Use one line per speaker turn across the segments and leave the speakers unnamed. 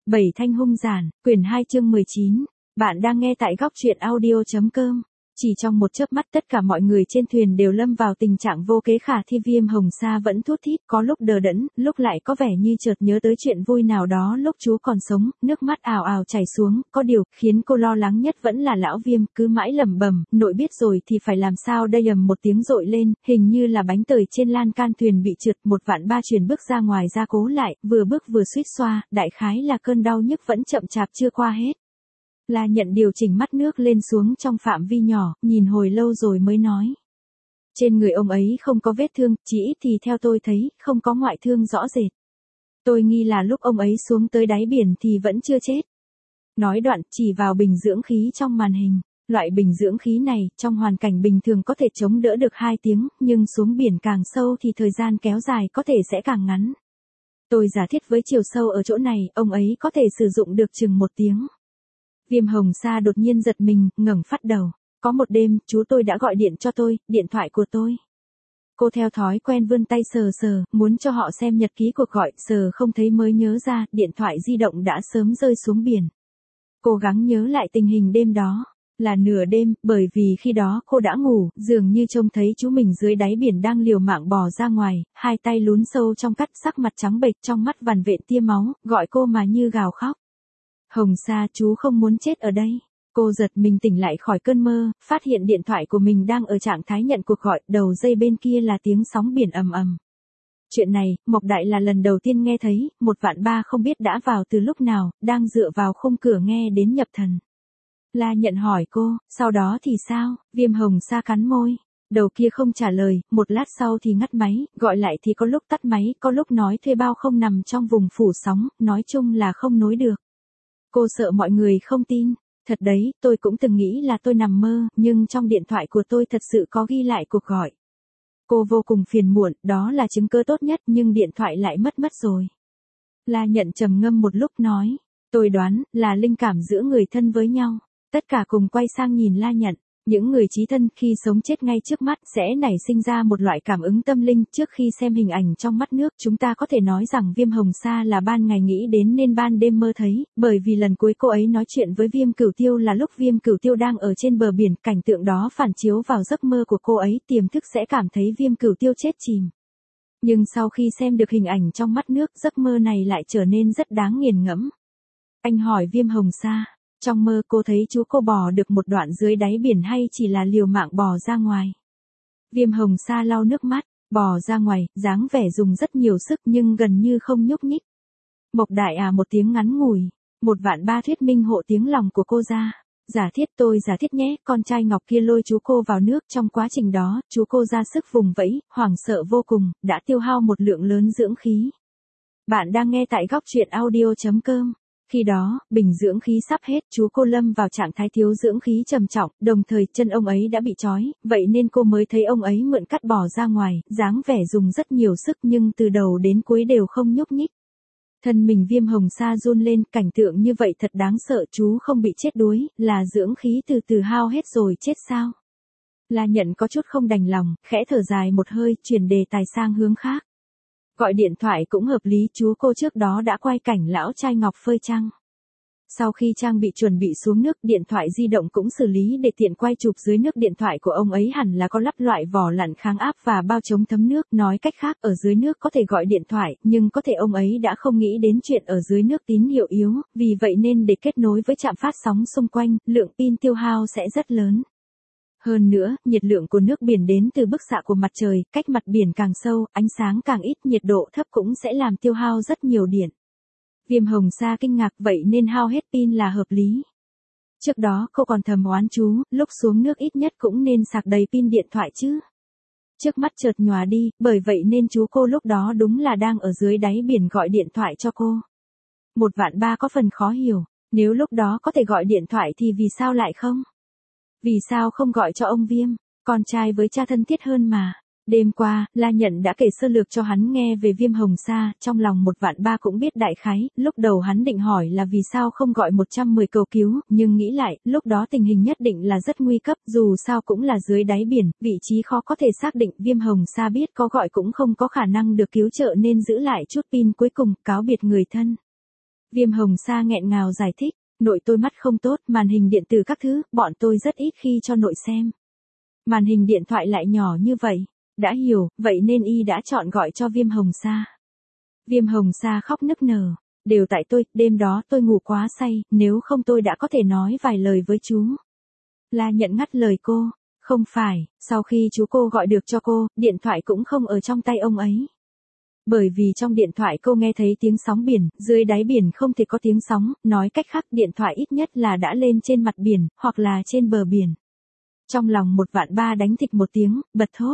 Bảy thanh hung giản, quyển 2 chương 19. Bạn đang nghe tại góc truyện audio.com. Chỉ trong một chớp mắt tất cả mọi người trên thuyền đều lâm vào tình trạng vô kế khả thi. Viêm Hồng Sa vẫn thút thít, có lúc đờ đẫn, lúc lại có vẻ như chợt nhớ tới chuyện vui nào đó lúc chú còn sống, nước mắt ào ào chảy xuống. Có điều, khiến cô lo lắng nhất vẫn là lão Viêm, cứ mãi lẩm bẩm, nội biết rồi thì phải làm sao đây. Ầm một tiếng rội lên, hình như là bánh tời trên lan can thuyền bị trượt. 1/3 chuyển bước ra ngoài ra cố lại, vừa bước vừa suýt xoa, đại khái là cơn đau nhức vẫn chậm chạp chưa qua hết. La Nhận điều chỉnh mắt nước lên xuống trong phạm vi nhỏ, nhìn hồi lâu rồi mới nói. Trên người ông ấy không có vết thương, chỉ ít thì theo tôi thấy, không có ngoại thương rõ rệt. Tôi nghi là lúc ông ấy xuống tới đáy biển thì vẫn chưa chết. Nói đoạn, chỉ vào bình dưỡng khí trong màn hình. Loại bình dưỡng khí này, trong hoàn cảnh bình thường có thể chống đỡ được 2 tiếng, nhưng xuống biển càng sâu thì thời gian kéo dài có thể sẽ càng ngắn. Tôi giả thiết với chiều sâu ở chỗ này, ông ấy có thể sử dụng được chừng 1 tiếng. Viêm Hồng Sa đột nhiên giật mình, ngẩng phát đầu. Có một đêm, chú tôi đã gọi điện cho tôi, điện thoại của tôi. Cô theo thói quen vươn tay sờ sờ, muốn cho họ xem nhật ký cuộc gọi, sờ không thấy mới nhớ ra, điện thoại di động đã sớm rơi xuống biển. Cố gắng nhớ lại tình hình đêm đó. Là nửa đêm, bởi vì khi đó cô đã ngủ, dường như trông thấy chú mình dưới đáy biển đang liều mạng bò ra ngoài, 2 tay lún sâu trong cát, sắc mặt trắng bệch, trong mắt vằn vện tia máu, gọi cô mà như gào khóc. Hồng Sa, chú không muốn chết ở đây. Cô giật mình tỉnh lại khỏi cơn mơ, phát hiện điện thoại của mình đang ở trạng thái nhận cuộc gọi, đầu dây bên kia là tiếng sóng biển ầm ầm. Chuyện này, Mộc Đại là lần đầu tiên nghe thấy, 1/3 không biết đã vào từ lúc nào, đang dựa vào khung cửa nghe đến nhập thần. La Nhận hỏi cô, sau đó thì sao? Viêm Hồng Sa cắn môi. Đầu kia không trả lời, một lát sau thì ngắt máy, gọi lại thì có lúc tắt máy, có lúc nói thuê bao không nằm trong vùng phủ sóng, nói chung là không nối được. Cô sợ mọi người không tin. Thật đấy, tôi cũng từng nghĩ là tôi nằm mơ, nhưng trong điện thoại của tôi thật sự có ghi lại cuộc gọi. Cô vô cùng phiền muộn, đó là chứng cứ tốt nhất, nhưng điện thoại lại mất rồi. La Nhận trầm ngâm một lúc nói, tôi đoán là linh cảm giữa người thân với nhau. Tất cả cùng quay sang nhìn La Nhận. Những người chí thân khi sống chết ngay trước mắt sẽ nảy sinh ra một loại cảm ứng tâm linh. Trước khi xem hình ảnh trong mắt nước, chúng ta có thể nói rằng Viêm Hồng Sa là ban ngày nghĩ đến nên ban đêm mơ thấy, bởi vì lần cuối cô ấy nói chuyện với Viêm Cửu Tiêu là lúc Viêm Cửu Tiêu đang ở trên bờ biển, cảnh tượng đó phản chiếu vào giấc mơ của cô ấy, tiềm thức sẽ cảm thấy Viêm Cửu Tiêu chết chìm. Nhưng sau khi xem được hình ảnh trong mắt nước, giấc mơ này lại trở nên rất đáng nghiền ngẫm. Anh hỏi Viêm Hồng Sa, trong mơ cô thấy chú cô bò được một đoạn dưới đáy biển hay chỉ là liều mạng bò ra ngoài? Viêm Hồng Sa lau nước mắt, bò ra ngoài, dáng vẻ dùng rất nhiều sức nhưng gần như không nhúc nhích. Mộc Đại một tiếng ngắn ngủi, 1/3 thuyết minh hộ tiếng lòng của cô ra. Giả thiết tôi giả thiết nhé, con trai ngọc kia lôi chú cô vào nước, trong quá trình đó, chú cô ra sức vùng vẫy, hoảng sợ vô cùng, đã tiêu hao một lượng lớn dưỡng khí. Bạn đang nghe tại góc truyện audio.com. Khi đó, bình dưỡng khí sắp hết, chú cô lâm vào trạng thái thiếu dưỡng khí trầm trọng, đồng thời chân ông ấy đã bị trói, vậy nên cô mới thấy ông ấy mượn cắt bò ra ngoài, dáng vẻ dùng rất nhiều sức nhưng từ đầu đến cuối đều không nhúc nhích. Thân mình Viêm Hồng Sa run lên, cảnh tượng như vậy thật đáng sợ, chú không bị chết đuối, là dưỡng khí từ từ hao hết rồi chết sao? La Nhận có chút không đành lòng, khẽ thở dài một hơi, chuyển đề tài sang hướng khác. Gọi điện thoại cũng hợp lý, chú cô trước đó đã quay cảnh lão trai ngọc phơi trăng. Sau khi trang bị chuẩn bị xuống nước, điện thoại di động cũng xử lý để tiện quay chụp dưới nước. Điện thoại của ông ấy hẳn là có lắp loại vỏ lặn kháng áp và bao chống thấm nước, nói cách khác ở dưới nước có thể gọi điện thoại, nhưng có thể ông ấy đã không nghĩ đến chuyện ở dưới nước tín hiệu yếu, vì vậy nên để kết nối với trạm phát sóng xung quanh, lượng pin tiêu hao sẽ rất lớn. Hơn nữa, nhiệt lượng của nước biển đến từ bức xạ của mặt trời, cách mặt biển càng sâu, ánh sáng càng ít, nhiệt độ thấp cũng sẽ làm tiêu hao rất nhiều điện. Viêm Hồng Sa kinh ngạc, vậy nên hao hết pin là hợp lý. Trước đó cô còn thầm oán chú, lúc xuống nước ít nhất cũng nên sạc đầy pin điện thoại chứ. Trước mắt chợt nhòa đi, bởi vậy nên chú cô lúc đó đúng là đang ở dưới đáy biển gọi điện thoại cho cô. 1/3 có phần khó hiểu, nếu lúc đó có thể gọi điện thoại thì vì sao lại không? Vì sao không gọi cho ông Viêm, con trai với cha thân thiết hơn mà. Đêm qua, La Nhận đã kể sơ lược cho hắn nghe về Viêm Hồng Sa, trong lòng 1/3 cũng biết đại khái, lúc đầu hắn định hỏi là vì sao không gọi 110 cầu cứu, nhưng nghĩ lại, lúc đó tình hình nhất định là rất nguy cấp, dù sao cũng là dưới đáy biển, vị trí khó có thể xác định, Viêm Hồng Sa biết có gọi cũng không có khả năng được cứu trợ nên giữ lại chút pin cuối cùng, cáo biệt người thân. Viêm Hồng Sa nghẹn ngào giải thích, nội tôi mắt không tốt, màn hình điện tử các thứ, bọn tôi rất ít khi cho nội xem. Màn hình điện thoại lại nhỏ như vậy. Đã hiểu, vậy nên y đã chọn gọi cho Viêm Hồng Sa. Viêm Hồng Sa khóc nức nở. Đều tại tôi, đêm đó tôi ngủ quá say, nếu không tôi đã có thể nói vài lời với chú. La Nhận ngắt lời cô. Không phải, sau khi chú cô gọi được cho cô, điện thoại cũng không ở trong tay ông ấy. Bởi vì trong điện thoại cô nghe thấy tiếng sóng biển, dưới đáy biển không thể có tiếng sóng, nói cách khác điện thoại ít nhất là đã lên trên mặt biển, hoặc là trên bờ biển. Trong lòng 1.300.000 đánh thịch một tiếng, bật thốt.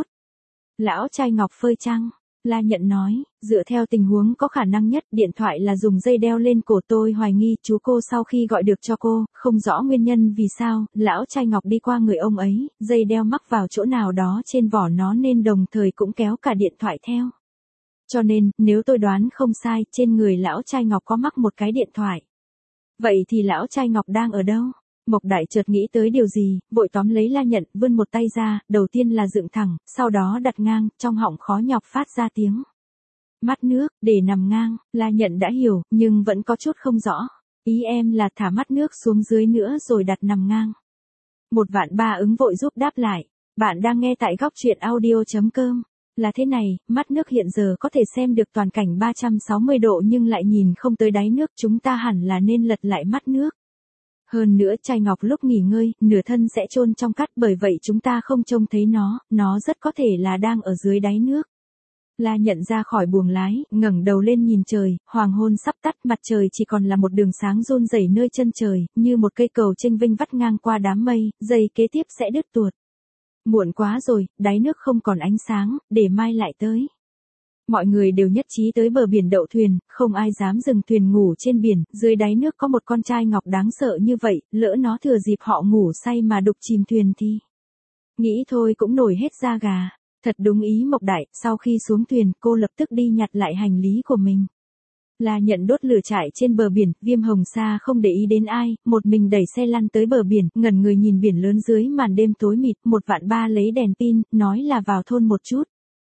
Lão trai ngọc phơi trăng, La Nhận nói, dựa theo tình huống có khả năng nhất, điện thoại là dùng dây đeo lên cổ, tôi hoài nghi chú cô sau khi gọi được cho cô, không rõ nguyên nhân vì sao, lão trai ngọc đi qua người ông ấy, dây đeo mắc vào chỗ nào đó trên vỏ nó nên đồng thời cũng kéo cả điện thoại theo. Cho nên, nếu tôi đoán không sai, trên người lão trai ngọc có mắc một cái điện thoại. Vậy thì lão trai ngọc đang ở đâu? Mộc Đại chợt nghĩ tới điều gì, vội tóm lấy La Nhận, vươn một tay ra, đầu tiên là dựng thẳng, sau đó đặt ngang, trong họng khó nhọc phát ra tiếng. Mắt nước, để nằm ngang, La Nhận đã hiểu, nhưng vẫn có chút không rõ. Ý em là thả mắt nước xuống dưới nữa rồi đặt nằm ngang. 1.300.000 ứng vội giúp đáp lại. Bạn đang nghe tại góc truyện audio.com. Là thế này, mắt nước hiện giờ có thể xem được toàn cảnh 360 độ nhưng lại nhìn không tới đáy nước, chúng ta hẳn là nên lật lại mắt nước. Hơn nữa trai ngọc lúc nghỉ ngơi, nửa thân sẽ chôn trong cát, bởi vậy chúng ta không trông thấy nó rất có thể là đang ở dưới đáy nước. La Nhận ra khỏi buồng lái, ngẩng đầu lên nhìn trời, hoàng hôn sắp tắt, mặt trời chỉ còn là một đường sáng run rẩy nơi chân trời, như một cây cầu chênh vênh vắt ngang qua đám mây, giây kế tiếp sẽ đứt tuột. Muộn quá rồi, đáy nước không còn ánh sáng, để mai lại tới. Mọi người đều nhất trí tới bờ biển đậu thuyền, không ai dám dừng thuyền ngủ trên biển, dưới đáy nước có một con trai ngọc đáng sợ như vậy, lỡ nó thừa dịp họ ngủ say mà đục chìm thuyền thì. Nghĩ thôi cũng nổi hết da gà. Thật đúng ý Mộc Đại, sau khi xuống thuyền, cô lập tức đi nhặt lại hành lý của mình. La Nhận đốt lửa trại trên bờ biển, Viêm Hồng Sa không để ý đến ai, một mình đẩy xe lăn tới bờ biển, ngẩn người nhìn biển lớn dưới màn đêm tối mịt, 1.300.000 lấy đèn pin, nói là vào thôn một chút.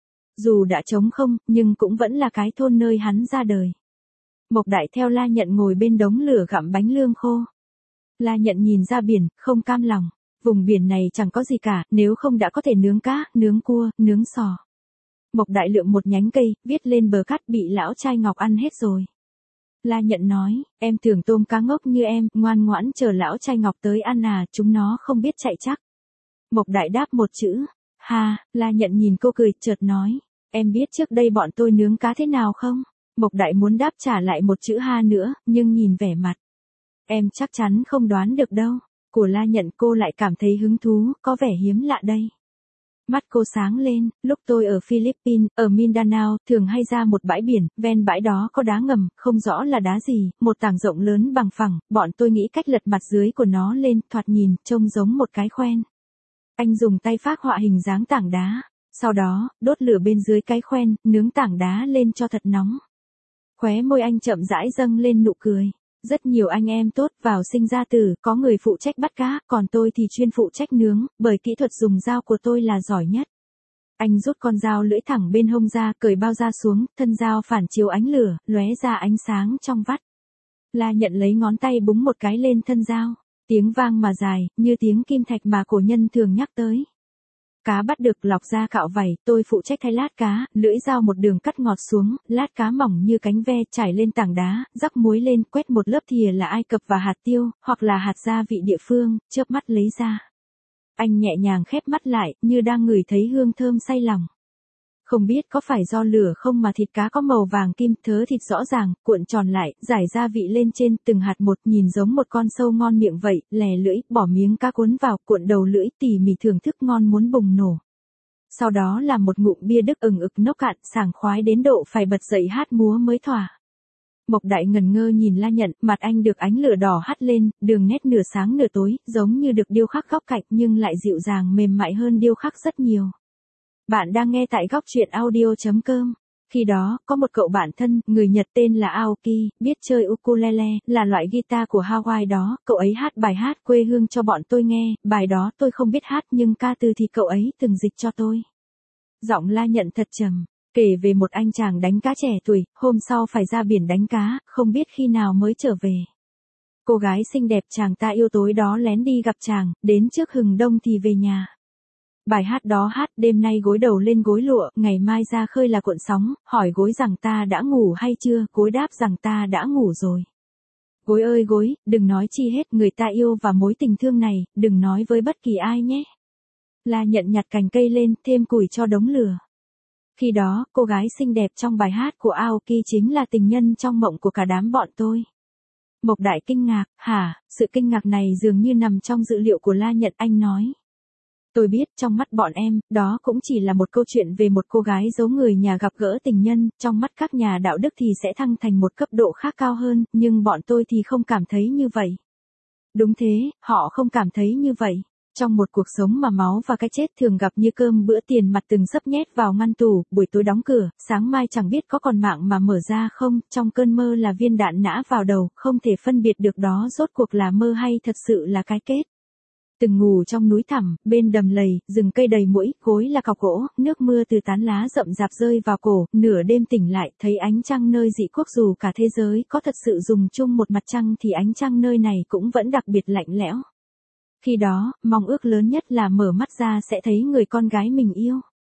Dù đã trống không, nhưng cũng vẫn là cái thôn nơi hắn ra đời. Mộc Đại theo La Nhận ngồi bên đống lửa gặm bánh lương khô. La Nhận nhìn ra biển, không cam lòng. Vùng biển này chẳng có gì cả, nếu không đã có thể nướng cá, nướng cua, nướng sò. Mộc Đại lượm một nhánh cây, viết lên bờ cát, bị lão trai ngọc ăn hết rồi. La Nhận nói, em tưởng tôm cá ngốc như em, ngoan ngoãn chờ lão trai ngọc tới ăn à, chúng nó không biết chạy chắc. Mộc Đại đáp một chữ, ha. La Nhận nhìn cô cười, chợt nói, em biết trước đây bọn tôi nướng cá thế nào không? Mộc Đại muốn đáp trả lại một chữ ha nữa, nhưng nhìn vẻ mặt. Em chắc chắn không đoán được đâu. Của La Nhận cô lại cảm thấy hứng thú, có vẻ hiếm lạ đây. Mắt cô sáng lên, lúc tôi ở Philippines, ở Mindanao, thường hay ra một bãi biển, ven bãi đó có đá ngầm, không rõ là đá gì, một tảng rộng lớn bằng phẳng, bọn tôi nghĩ cách lật mặt dưới của nó lên, thoạt nhìn, trông giống một cái khoen. Anh dùng tay phác họa hình dáng tảng đá, sau đó, đốt lửa bên dưới cái khoen, nướng tảng đá lên cho thật nóng. Khóe môi anh chậm rãi dâng lên nụ cười. Rất nhiều anh em tốt vào sinh ra tử, có người phụ trách bắt cá, còn tôi thì chuyên phụ trách nướng, bởi kỹ thuật dùng dao của tôi là giỏi nhất. Anh rút con dao lưỡi thẳng bên hông ra, cởi bao da xuống, thân dao phản chiếu ánh lửa, lóe ra ánh sáng trong vắt. La Nhận lấy ngón tay búng một cái lên thân dao, tiếng vang mà dài, như tiếng kim thạch mà cổ nhân thường nhắc tới. Cá bắt được lọc ra cạo vảy, tôi phụ trách thay lát cá, lưỡi dao một đường cắt ngọt xuống, lát cá mỏng như cánh ve trải lên tảng đá, rắc muối lên, quét một lớp thìa là Ai Cập và hạt tiêu, hoặc là hạt gia vị địa phương, chớp mắt lấy ra. Anh nhẹ nhàng khép mắt lại, như đang ngửi thấy hương thơm say lòng. Không biết có phải do lửa không mà thịt cá có màu vàng kim, thớ thịt rõ ràng, cuộn tròn lại, rải gia vị lên trên, từng hạt một, nhìn giống một con sâu ngon miệng vậy, lè lưỡi, bỏ miếng cá cuốn vào, cuộn đầu lưỡi, tỉ mỉ thưởng thức ngon muốn bùng nổ. Sau đó là một ngụm bia Đức ừng ực nốc cạn, sảng khoái đến độ phải bật dậy hát múa mới thỏa. Mộc Đại ngần ngơ nhìn La Nhận, mặt anh được ánh lửa đỏ hắt lên, đường nét nửa sáng nửa tối, giống như được điêu khắc góc cạnh nhưng lại dịu dàng mềm mại hơn điêu khắc rất nhiều. Bạn đang nghe tại góc truyện audio.com. Khi đó, có một cậu bạn thân, người Nhật tên là Aoki, biết chơi ukulele, là loại guitar của Hawaii đó, cậu ấy hát bài hát quê hương cho bọn tôi nghe, bài đó tôi không biết hát nhưng ca từ thì cậu ấy từng dịch cho tôi. Giọng La Nhận thật trầm, Kể về một anh chàng đánh cá trẻ tuổi, hôm sau phải ra biển đánh cá, không biết khi nào mới trở về. Cô gái xinh đẹp chàng ta yêu tối đó lén đi gặp chàng, đến trước hừng đông thì về nhà. Bài hát đó hát: đêm nay gối đầu lên gối lụa, ngày mai ra khơi là cuộn sóng, hỏi gối rằng ta đã ngủ hay chưa, gối đáp rằng ta đã ngủ rồi. Gối ơi gối, đừng nói chi hết, người ta yêu và mối tình thương này, đừng nói với bất kỳ ai nhé. La Nhận nhặt cành cây lên, thêm củi cho đống lửa. Khi đó, cô gái xinh đẹp trong bài hát của Aoki chính là tình nhân trong mộng của cả đám bọn tôi. Mộc Đại kinh ngạc: hả? Sự kinh ngạc này dường như nằm trong dự liệu của La Nhận. Anh nói: tôi biết, trong mắt bọn em, đó cũng chỉ là một câu chuyện về một cô gái giấu người nhà gặp gỡ tình nhân, trong mắt các nhà đạo đức thì sẽ thăng thành một cấp độ khác cao hơn, nhưng bọn tôi thì không cảm thấy như vậy. Đúng thế, họ không cảm thấy như vậy. Trong một cuộc sống mà máu và cái chết thường gặp như cơm bữa, tiền mặt từng sấp nhét vào ngăn tủ, buổi tối đóng cửa, sáng mai chẳng biết có còn mạng mà mở ra không, trong cơn mơ là viên đạn nã vào đầu, không thể phân biệt được đó rốt cuộc là mơ hay thật sự là cái kết. Từng ngủ trong núi thẳm, bên đầm lầy, rừng cây đầy muỗi, gối là cọc gỗ, nước mưa từ tán lá rậm rạp rơi vào cổ, nửa đêm tỉnh lại, thấy ánh trăng nơi dị quốc. Dù cả thế giới có thật sự dùng chung một mặt trăng thì ánh trăng nơi này cũng vẫn đặc biệt lạnh lẽo. Khi đó, mong ước lớn nhất là mở mắt ra sẽ thấy người con gái mình yêu.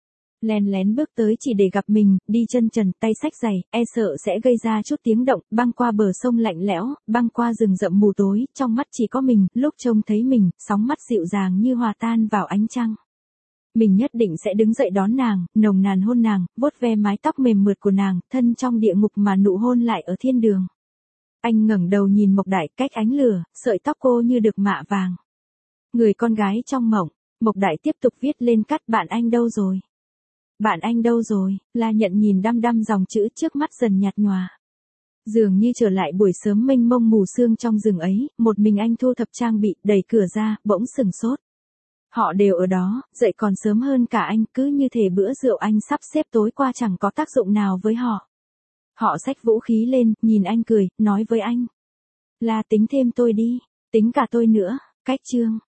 Len lén bước tới chỉ để gặp mình, đi chân trần, tay xách giày, e sợ sẽ gây ra chút tiếng động, băng qua bờ sông lạnh lẽo, băng qua rừng rậm mù tối, trong mắt chỉ có mình, lúc trông thấy mình, sóng mắt dịu dàng như hòa tan vào ánh trăng. Mình nhất định sẽ đứng dậy đón nàng, nồng nàn hôn nàng, vuốt ve mái tóc mềm mượt của nàng, thân trong địa ngục mà nụ hôn lại ở thiên đường. Anh ngẩng đầu nhìn Mộc Đại, cách ánh lửa, sợi tóc cô như được mạ vàng. Người con gái trong mộng. Mộc Đại tiếp tục viết lên cắt: bạn anh đâu rồi? Bạn anh đâu rồi? La Nhận nhìn đăm đăm dòng chữ trước mắt dần nhạt nhòa. Dường như trở lại buổi sớm mênh mông mù sương trong rừng ấy, một mình anh thu thập trang bị, đẩy cửa ra, bỗng sừng sốt. Họ đều ở đó, dậy còn sớm hơn cả anh, cứ như thể bữa rượu anh sắp xếp tối qua chẳng có tác dụng nào với họ. Họ xách vũ khí lên, nhìn anh cười, nói với anh: là tính thêm tôi đi, tính cả tôi nữa. Cách chương